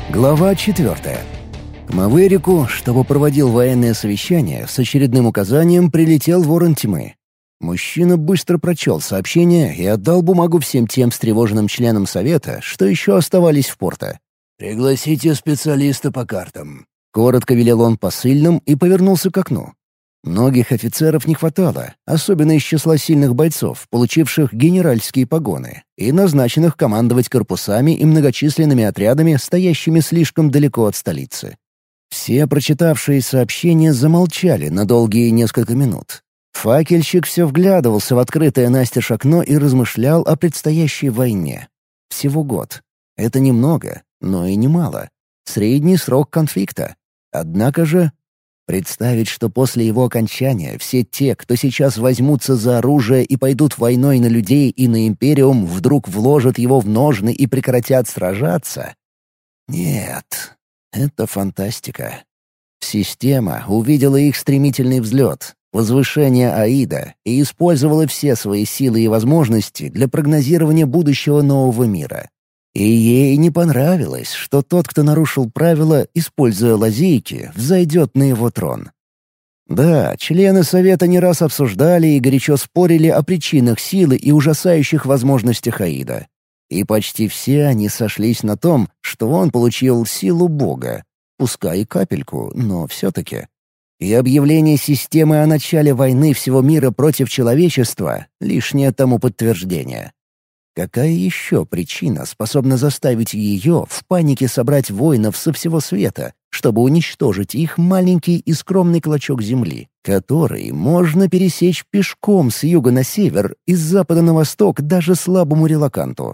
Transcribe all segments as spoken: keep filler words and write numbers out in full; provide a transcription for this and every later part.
Глава четвертая. К Маверику, чтобы проводил военное совещание, с очередным указанием прилетел ворон тьмы. Мужчина быстро прочел сообщение и отдал бумагу всем тем встревоженным членам совета, что еще оставались в порто. «Пригласите специалиста по картам». Коротко велел он посыльным и повернулся к окну. Многих офицеров не хватало, особенно из числа сильных бойцов, получивших генеральские погоны и назначенных командовать корпусами и многочисленными отрядами, стоящими слишком далеко от столицы. Все прочитавшие сообщения замолчали на долгие несколько минут. Факельщик все вглядывался в открытое настежь окно и размышлял о предстоящей войне. Всего год. Это немного, но и немало. Средний срок конфликта. Однако же представить, что после его окончания все те, кто сейчас возьмутся за оружие и пойдут войной на людей и на Империум, вдруг вложат его в ножны и прекратят сражаться? Нет, это фантастика. Система увидела их стремительный взлет, возвышение Аида и использовала все свои силы и возможности для прогнозирования будущего нового мира. И ей не понравилось, что тот, кто нарушил правила, используя лазейки, взойдет на его трон. Да, члены Совета не раз обсуждали и горячо спорили о причинах силы и ужасающих возможностях Аида. И почти все они сошлись на том, что он получил силу Бога, пускай и капельку, но все-таки. И объявление системы о начале войны всего мира против человечества — лишнее тому подтверждение. Какая еще причина способна заставить ее в панике собрать воинов со всего света, чтобы уничтожить их маленький и скромный клочок земли, который можно пересечь пешком с юга на север и с запада на восток даже слабому релаканту?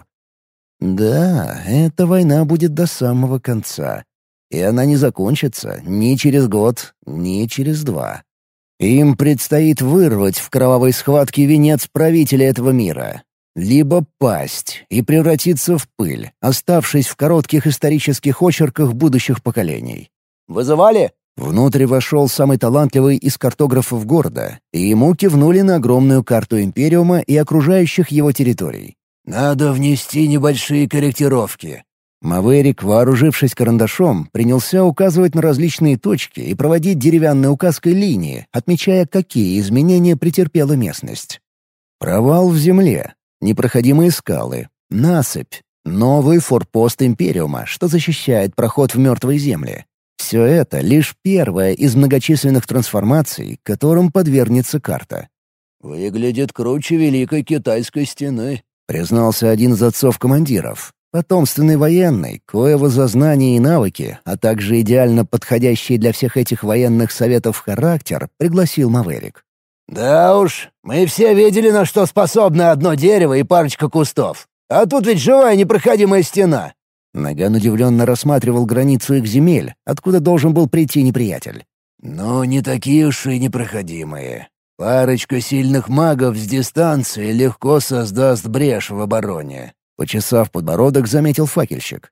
Да, эта война будет до самого конца. И она не закончится ни через год, ни через два. Им предстоит вырвать в кровавой схватке венец правителя этого мира. Либо пасть и превратиться в пыль, оставшись в коротких исторических очерках будущих поколений. «Вызывали?» Внутрь вошел самый талантливый из картографов города, и ему кивнули на огромную карту Империума и окружающих его территорий. «Надо внести небольшие корректировки». Маверик, вооружившись карандашом, принялся указывать на различные точки и проводить деревянной указкой линии, отмечая, какие изменения претерпела местность. Провал в земле. Непроходимые скалы, насыпь, новый форпост Империума, что защищает проход в мертвые земли. Все это лишь первая из многочисленных трансформаций, которым подвергнется карта. «Выглядит круче Великой Китайской стены», — признался один из отцов-командиров. Потомственный военный, коего за знания и навыки, а также идеально подходящий для всех этих военных советов характер, пригласил Маверик. «Да уж, мы все видели, на что способно одно дерево и парочка кустов. А тут ведь живая непроходимая стена». Наган удивленно рассматривал границу их земель, откуда должен был прийти неприятель. «Ну, не такие уж и непроходимые. Парочка сильных магов с дистанции легко создаст брешь в обороне», — почесав подбородок, заметил факельщик.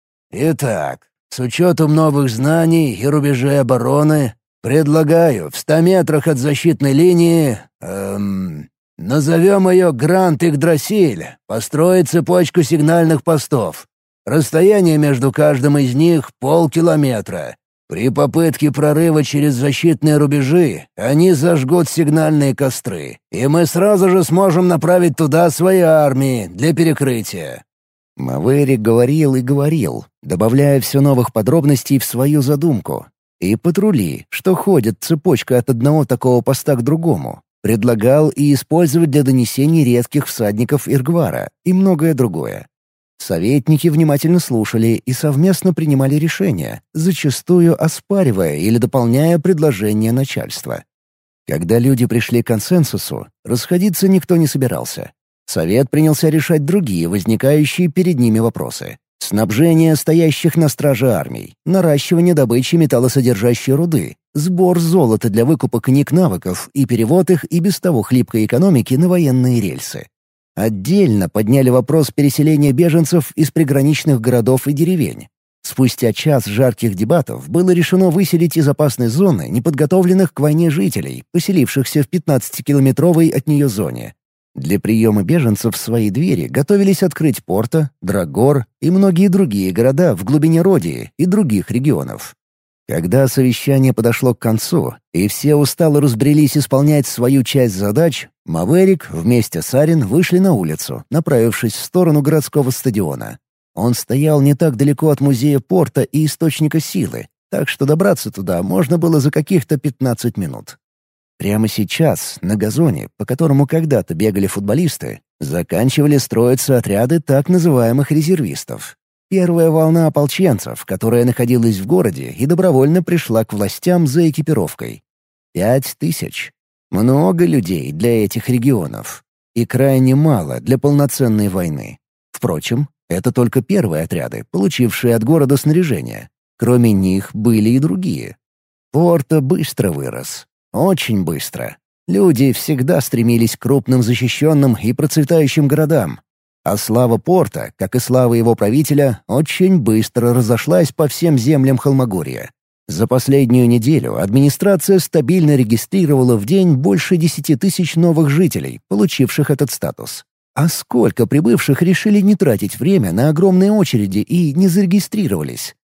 «Итак, с учетом новых знаний и рубежей обороны, предлагаю в ста метрах от защитной линии, эм, назовем ее Гранд Игдрасиль, построить цепочку сигнальных постов. Расстояние между каждым из них — полкилометра. При попытке прорыва через защитные рубежи они зажгут сигнальные костры, и мы сразу же сможем направить туда свои армии для перекрытия». Маверик говорил и говорил, добавляя все новых подробностей в свою задумку. И патрули, что ходят цепочкой от одного такого поста к другому, предлагал и использовать для донесений редких всадников Иргвара и многое другое. Советники внимательно слушали и совместно принимали решения, зачастую оспаривая или дополняя предложения начальства. Когда люди пришли к консенсусу, расходиться никто не собирался. Совет принялся решать другие возникающие перед ними вопросы. Снабжение стоящих на страже армий, наращивание добычи металлосодержащей руды, сбор золота для выкупа книг навыков и перевод их и без того хлипкой экономики на военные рельсы. Отдельно подняли вопрос переселения беженцев из приграничных городов и деревень. Спустя час жарких дебатов было решено выселить из опасной зоны неподготовленных к войне жителей, поселившихся в пятнадцатикилометровой от нее зоне. Для приема беженцев в свои двери готовились открыть Порто, Драгор и многие другие города в глубине Родии и других регионов. Когда совещание подошло к концу, и все устало разбрелись исполнять свою часть задач, Маверик вместе с Арин вышли на улицу, направившись в сторону городского стадиона. Он стоял не так далеко от музея Порто и Источника Силы, так что добраться туда можно было за каких-то пятнадцать минут. Прямо сейчас, на газоне, по которому когда-то бегали футболисты, заканчивали строиться отряды так называемых резервистов. Первая волна ополченцев, которая находилась в городе и добровольно пришла к властям за экипировкой. Пять тысяч. Много людей для этих регионов. И крайне мало для полноценной войны. Впрочем, это только первые отряды, получившие от города снаряжение. Кроме них были и другие. Порто быстро вырос. Очень быстро. Люди всегда стремились к крупным защищенным и процветающим городам. А слава Порто, как и слава его правителя, очень быстро разошлась по всем землям Холмогория. За последнюю неделю администрация стабильно регистрировала в день больше десяти тысяч новых жителей, получивших этот статус. А сколько прибывших решили не тратить время на огромные очереди и не зарегистрировались?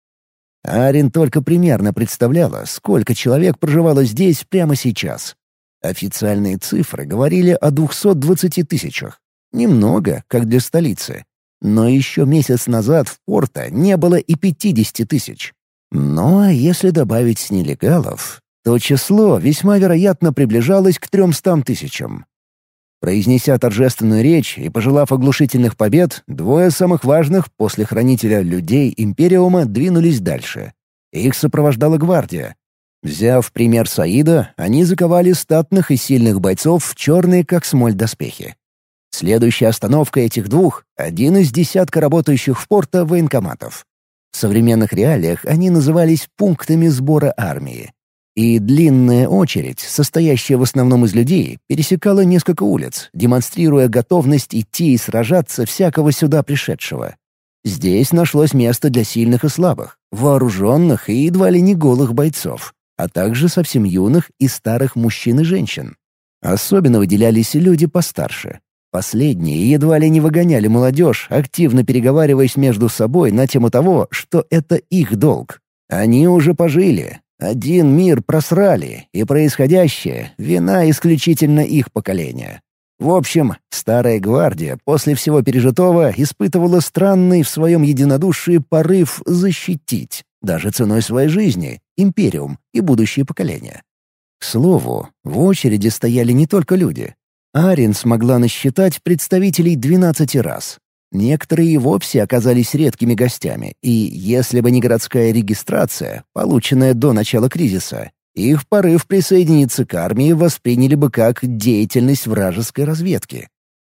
Арин только примерно представляла, сколько человек проживало здесь прямо сейчас. Официальные цифры говорили о двухстах двадцати тысячах. Немного, как для столицы. Но еще месяц назад в Порто не было и пятидесяти тысяч. Но если добавить нелегалов, то число весьма вероятно приближалось к трёмстам тысячам. Произнеся торжественную речь и пожелав оглушительных побед, двое самых важных после хранителя людей Империума двинулись дальше. Их сопровождала гвардия. Взяв пример Саида, они заковали статных и сильных бойцов в черные, как смоль, доспехи. Следующая остановка этих двух — один из десятка работающих в Порто военкоматов. В современных реалиях они назывались пунктами сбора армии. И длинная очередь, состоящая в основном из людей, пересекала несколько улиц, демонстрируя готовность идти и сражаться всякого сюда пришедшего. Здесь нашлось место для сильных и слабых, вооруженных и едва ли не голых бойцов, а также совсем юных и старых мужчин и женщин. Особенно выделялись люди постарше. Последние едва ли не выгоняли молодежь, активно переговариваясь между собой на тему того, что это их долг. Они уже пожили. Один мир просрали, и происходящее — вина исключительно их поколения. В общем, старая гвардия после всего пережитого испытывала странный в своем единодушии порыв защитить, даже ценой своей жизни, Империум и будущие поколения. К слову, в очереди стояли не только люди. Арин смогла насчитать представителей двенадцати рас. Некоторые и вовсе оказались редкими гостями, и если бы не городская регистрация, полученная до начала кризиса, их порыв присоединиться к армии восприняли бы как деятельность вражеской разведки.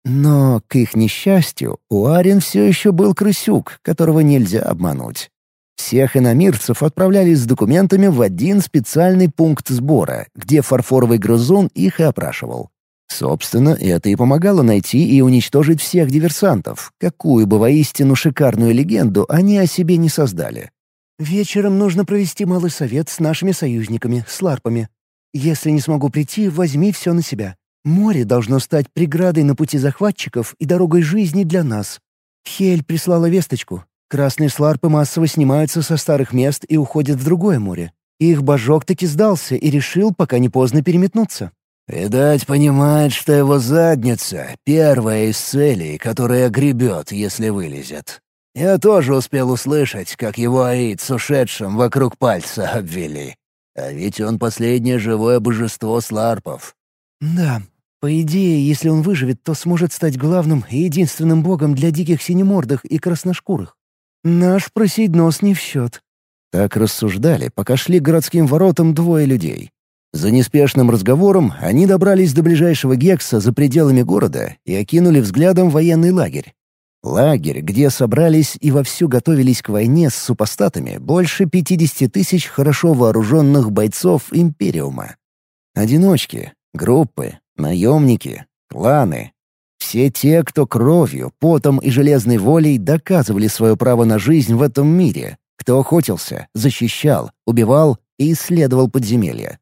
Но, к их несчастью, у Арин все еще был крысюк, которого нельзя обмануть. Всех иномирцев отправляли с документами в один специальный пункт сбора, где фарфоровый грызун их и опрашивал. Собственно, это и помогало найти и уничтожить всех диверсантов, какую бы воистину шикарную легенду они о себе не создали. «Вечером нужно провести малый совет с нашими союзниками, с ларпами. Если не смогу прийти, возьми все на себя. Море должно стать преградой на пути захватчиков и дорогой жизни для нас. Хель прислала весточку. Красные сларпы массово снимаются со старых мест и уходят в другое море. Их божок таки сдался и решил, пока не поздно, переметнуться». «Видать, понимает, что его задница — первая из целей, которая гребет, если вылезет. Я тоже успел услышать, как его аид с ушедшим вокруг пальца обвели. А ведь он последнее живое божество сларпов». «Да, по идее, если он выживет, то сможет стать главным и единственным богом для диких синемордых и красношкурых. Наш просить не в счет». Так рассуждали, пока шли к городским воротам двое людей. За неспешным разговором они добрались до ближайшего гекса за пределами города и окинули взглядом военный лагерь. Лагерь, где собрались и вовсю готовились к войне с супостатами больше пятидесяти тысяч хорошо вооруженных бойцов Империума. Одиночки, группы, наемники, кланы. Все те, кто кровью, потом и железной волей доказывали свое право на жизнь в этом мире, кто охотился, защищал, убивал и исследовал подземелья.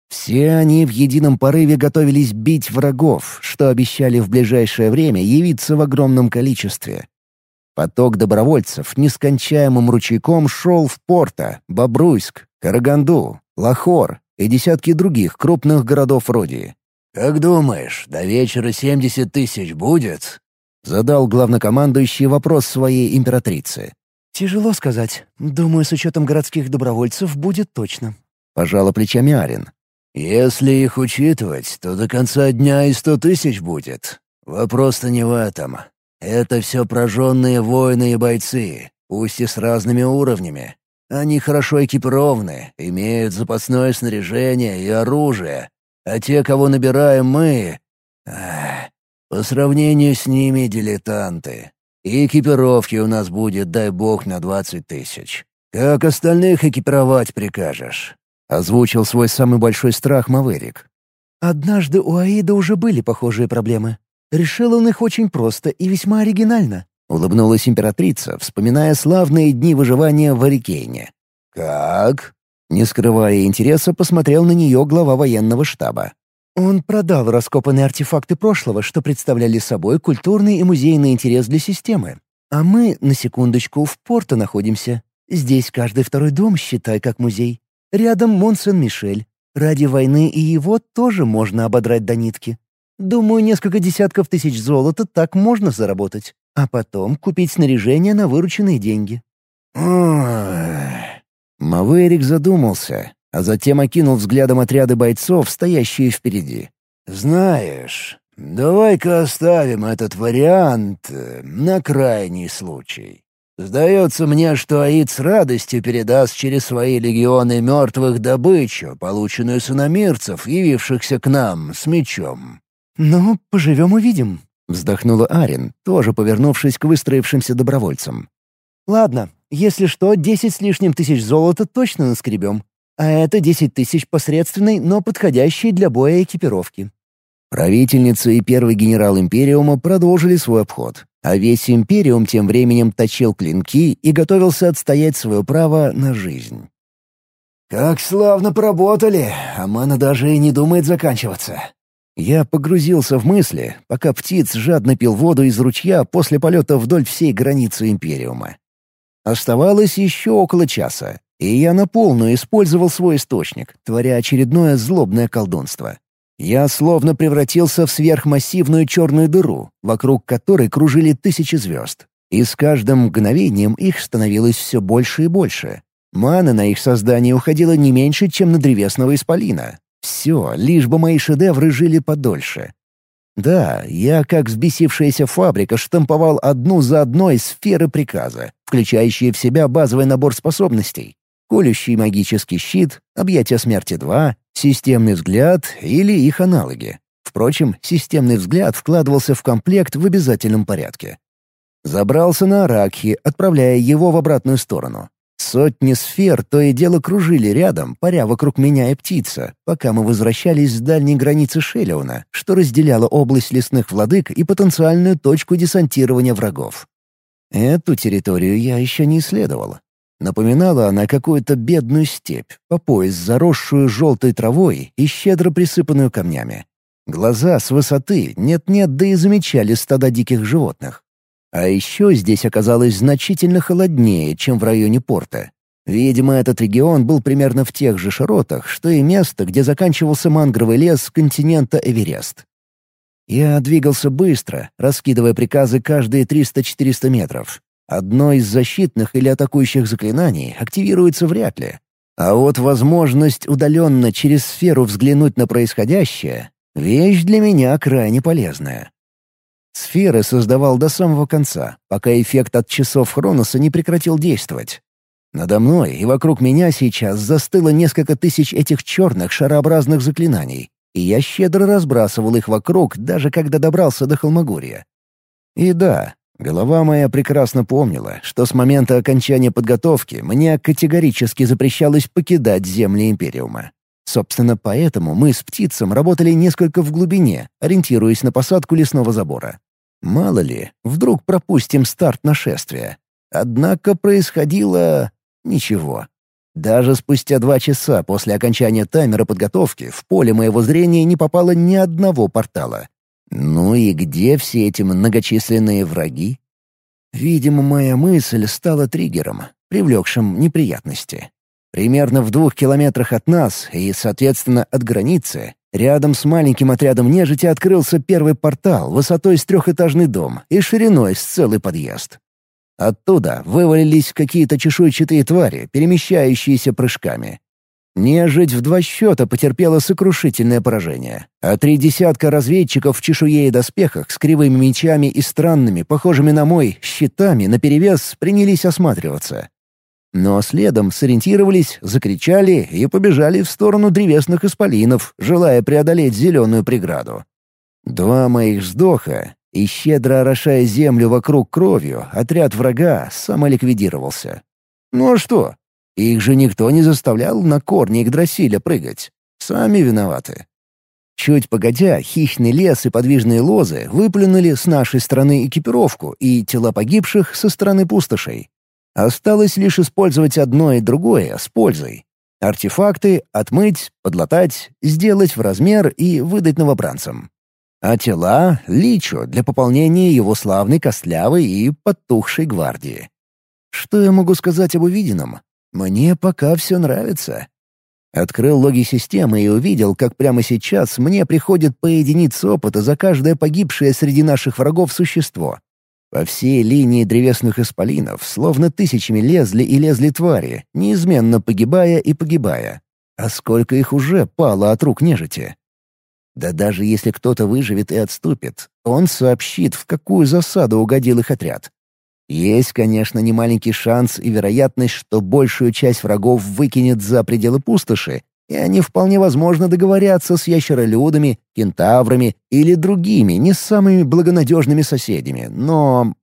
Все они в едином порыве готовились бить врагов, что обещали в ближайшее время явиться в огромном количестве. Поток добровольцев нескончаемым ручейком шел в Порто, Бобруйск, Караганду, Лахор и десятки других крупных городов Родии. «Как думаешь, до вечера семьдесят тысяч будет?» — задал главнокомандующий вопрос своей императрице. «Тяжело сказать. Думаю, с учетом городских добровольцев будет точно». Пожала плечами Арин. «Если их учитывать, то до конца дня и сто тысяч будет. Вопрос-то не в этом. Это все прожженные воины и бойцы, пусть и с разными уровнями. Они хорошо экипированы, имеют запасное снаряжение и оружие. А те, кого набираем мы... Ах, по сравнению с ними дилетанты. И экипировки у нас будет, дай бог, на двадцать тысяч. Как остальных экипировать прикажешь?» — озвучил свой самый большой страх Маверик. «Однажды у Аида уже были похожие проблемы. Решил он их очень просто и весьма оригинально», — улыбнулась императрица, вспоминая славные дни выживания в Арикейне. «Как?» — не скрывая интереса, посмотрел на нее глава военного штаба. Он продал раскопанные артефакты прошлого, что представляли собой культурный и музейный интерес для системы. А мы, на секундочку, в Порто находимся. Здесь каждый второй дом, считай, как музей. Рядом Мон-Сен-Мишель. Ради войны и его тоже можно ободрать до нитки. Думаю, несколько десятков тысяч золота так можно заработать. А потом купить снаряжение на вырученные деньги. Маверик задумался, а затем окинул взглядом отряды бойцов, стоящие впереди. «Знаешь, давай-ка оставим этот вариант э, на крайний случай. Сдается мне, что Аид с радостью передаст через свои легионы мертвых добычу, полученную с иномирцев, явившихся к нам с мечом». «Ну, поживем-увидим», — вздохнула Арин, тоже повернувшись к выстроившимся добровольцам. «Ладно, если что, десять с лишним тысяч золота точно наскребем. А это десять тысяч посредственной, но подходящей для боя экипировки». Правительница и первый генерал Империума продолжили свой обход, а весь Империум тем временем точил клинки и готовился отстоять свое право на жизнь. «Как славно поработали, а мана даже и не думает заканчиваться». Я погрузился в мысли, пока птиц жадно пил воду из ручья после полета вдоль всей границы Империума. Оставалось еще около часа, и я на полную использовал свой источник, творя очередное злобное колдунство. Я словно превратился в сверхмассивную черную дыру, вокруг которой кружили тысячи звезд. И с каждым мгновением их становилось все больше и больше. Маны на их создание уходило не меньше, чем на древесного исполина. Все, лишь бы мои шедевры жили подольше. Да, я, как взбесившаяся фабрика, штамповал одну за одной сферы приказа, включающие в себя базовый набор способностей. Колющий магический щит, объятия смерти два, системный взгляд или их аналоги. Впрочем, системный взгляд вкладывался в комплект в обязательном порядке. Забрался на Аракхи, отправляя его в обратную сторону. Сотни сфер то и дело кружили рядом, паря вокруг меня и птица, пока мы возвращались с дальней границы Шелеуна, что разделяла область лесных владык и потенциальную точку десантирования врагов. Эту территорию я еще не исследовал. Напоминала она какую-то бедную степь, по пояс заросшую желтой травой и щедро присыпанную камнями. Глаза с высоты нет-нет, да и замечали стада диких животных. А еще здесь оказалось значительно холоднее, чем в районе порта. Видимо, этот регион был примерно в тех же широтах, что и место, где заканчивался мангровый лес континента Эверест. Я двигался быстро, раскидывая приказы каждые триста-четыреста метров. Одно из защитных или атакующих заклинаний активируется вряд ли. А вот возможность удаленно через сферу взглянуть на происходящее — вещь для меня крайне полезная. Сферы создавал до самого конца, пока эффект от часов Хроноса не прекратил действовать. Надо мной и вокруг меня сейчас застыло несколько тысяч этих черных шарообразных заклинаний, и я щедро разбрасывал их вокруг, даже когда добрался до Холмогорья. И да, голова моя прекрасно помнила, что с момента окончания подготовки мне категорически запрещалось покидать земли Империума. Собственно, поэтому мы с птицем работали несколько в глубине, ориентируясь на посадку лесного забора. Мало ли, вдруг пропустим старт нашествия. Однако происходило... ничего. Даже спустя два часа после окончания таймера подготовки в поле моего зрения не попало ни одного портала. Ну и где все эти многочисленные враги? Видимо, моя мысль стала триггером, привлекшим неприятности. Примерно в двух километрах от нас и, соответственно, от границы, рядом с маленьким отрядом нежити открылся первый портал высотой с трехэтажный дом и шириной с целый подъезд. Оттуда вывалились какие-то чешуйчатые твари, перемещающиеся прыжками. Нежить в два счета потерпела сокрушительное поражение, а три десятка разведчиков в чешуе и доспехах с кривыми мечами и странными, похожими на мой, щитами наперевес принялись осматриваться. Но следом сориентировались, закричали и побежали в сторону древесных исполинов, желая преодолеть зеленую преграду. Два моих вздоха, и щедро орошая землю вокруг кровью, отряд врага самоликвидировался. Ну а что? Их же никто не заставлял на корни Игдрасиля прыгать. Сами виноваты. Чуть погодя, хищный лес и подвижные лозы выплюнули с нашей стороны экипировку и тела погибших со стороны пустошей. Осталось лишь использовать одно и другое с пользой. Артефакты отмыть, подлатать, сделать в размер и выдать новобранцам. А тела — Личу для пополнения его славной костлявой и подтухшей гвардии. Что я могу сказать об увиденном? Мне пока все нравится. Открыл логи системы и увидел, как прямо сейчас мне приходит по единице опыта за каждое погибшее среди наших врагов существо. По всей линии древесных исполинов словно тысячами лезли и лезли твари, неизменно погибая и погибая. А сколько их уже пало от рук нежити? Да даже если кто-то выживет и отступит, он сообщит, в какую засаду угодил их отряд. Есть, конечно, немаленький шанс и вероятность, что большую часть врагов выкинет за пределы пустоши, и они вполне возможно договорятся с ящеролюдами, кентаврами или другими, не самыми благонадежными соседями, но...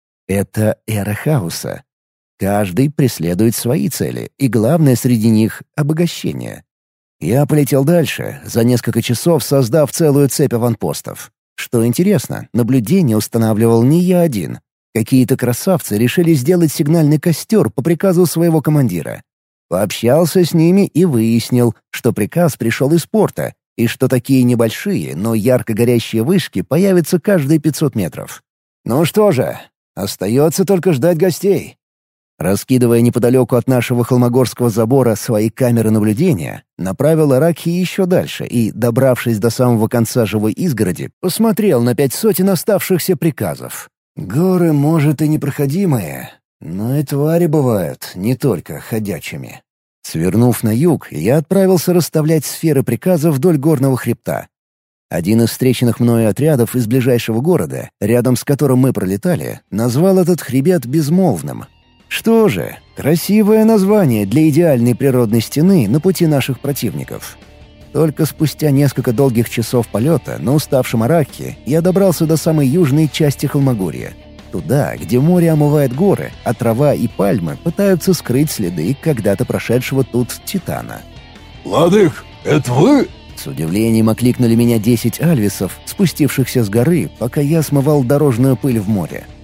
Это эра хаоса. Каждый преследует свои цели, и главное среди них — обогащение. Я полетел дальше, за несколько часов создав целую цепь аванпостов. Что интересно, наблюдение устанавливал не я один. Какие-то красавцы решили сделать сигнальный костер по приказу своего командира. Пообщался с ними и выяснил, что приказ пришел из порта, и что такие небольшие, но ярко горящие вышки появятся каждые пятьсот метров. Ну что же, остается только ждать гостей. Раскидывая неподалеку от нашего холмогорского забора свои камеры наблюдения, направил Аракхи еще дальше и, добравшись до самого конца живой изгороди, посмотрел на пять сотен оставшихся приказов. Горы, может, и непроходимые, но и твари бывают не только ходячими. Свернув на юг, я отправился расставлять сферы приказов вдоль горного хребта. Один из встреченных мною отрядов из ближайшего города, рядом с которым мы пролетали, назвал этот хребет Безмолвным. Что же, красивое название для идеальной природной стены на пути наших противников. Только спустя несколько долгих часов полета на уставшем Аракхе я добрался до самой южной части Холмогорья. Туда, где море омывает горы, а трава и пальмы пытаются скрыть следы когда-то прошедшего тут Титана. «Владык, это вы?» С удивлением окликнули меня десять альвисов, спустившихся с горы, пока я смывал дорожную пыль в море.